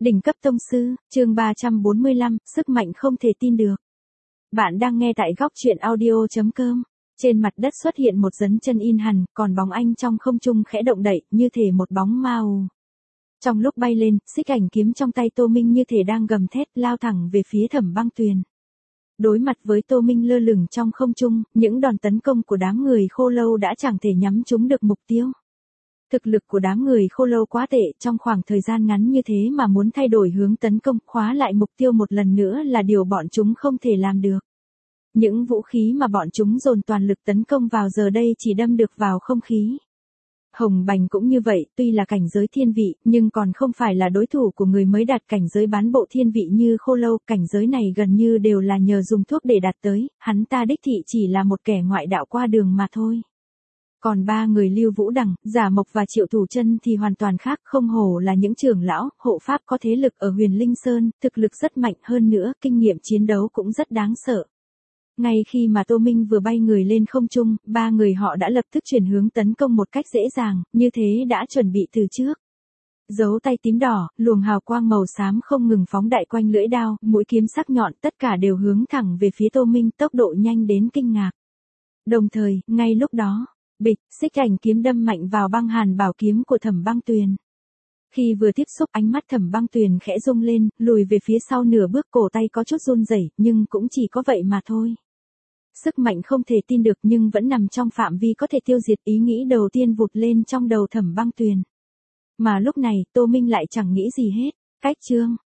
Đỉnh cấp tông sư, chương 345, sức mạnh không thể tin được. Bạn đang nghe tại góc truyện audio.com. Trên mặt đất xuất hiện một dấu chân in hằn, còn bóng anh trong không trung khẽ động đậy, như thể một bóng ma ù. Trong lúc bay lên, xích ảnh kiếm trong tay Tô Minh như thể đang gầm thét lao thẳng về phía Thẩm Băng Tuyền. Đối mặt với Tô Minh lơ lửng trong không trung, những đòn tấn công của đám người Khô Lâu đã chẳng thể nhắm trúng được mục tiêu. Thực lực của đám người Khô Lâu quá tệ, trong khoảng thời gian ngắn như thế mà muốn thay đổi hướng tấn công, khóa lại mục tiêu một lần nữa là điều bọn chúng không thể làm được. Những vũ khí mà bọn chúng dồn toàn lực tấn công vào giờ đây chỉ đâm được vào không khí. Hồng Bành cũng như vậy, tuy là cảnh giới thiên vị, nhưng còn không phải là đối thủ của người mới đạt cảnh giới bán bộ thiên vị như Khô Lâu, cảnh giới này gần như đều là nhờ dùng thuốc để đạt tới, hắn ta đích thị chỉ là một kẻ ngoại đạo qua đường mà thôi. Còn ba người Lưu Vũ Đằng, Giả Mộc và Triệu Thủ Chân thì hoàn toàn khác, không hổ là những trưởng lão, hộ pháp có thế lực ở Huyền Linh Sơn, thực lực rất mạnh hơn nữa, kinh nghiệm chiến đấu cũng rất đáng sợ. Ngay khi mà Tô Minh vừa bay người lên không trung, ba người họ đã lập tức chuyển hướng tấn công một cách dễ dàng, như thế đã chuẩn bị từ trước. Dấu tay tím đỏ, luồng hào quang màu xám không ngừng phóng đại quanh lưỡi đao, mũi kiếm sắc nhọn, tất cả đều hướng thẳng về phía Tô Minh, tốc độ nhanh đến kinh ngạc. Đồng thời, ngay lúc đó, bịch, xích ảnh kiếm đâm mạnh vào băng hàn bảo kiếm của Thẩm Băng Tuyền. Khi vừa tiếp xúc, ánh mắt Thẩm Băng Tuyền khẽ rung lên, lùi về phía sau nửa bước, cổ tay có chút run rẩy, nhưng cũng chỉ có vậy mà thôi. Sức mạnh không thể tin được nhưng vẫn nằm trong phạm vi có thể tiêu diệt, ý nghĩ đầu tiên vụt lên trong đầu Thẩm Băng Tuyền. Mà lúc này, Tô Minh lại chẳng nghĩ gì hết. Cách chương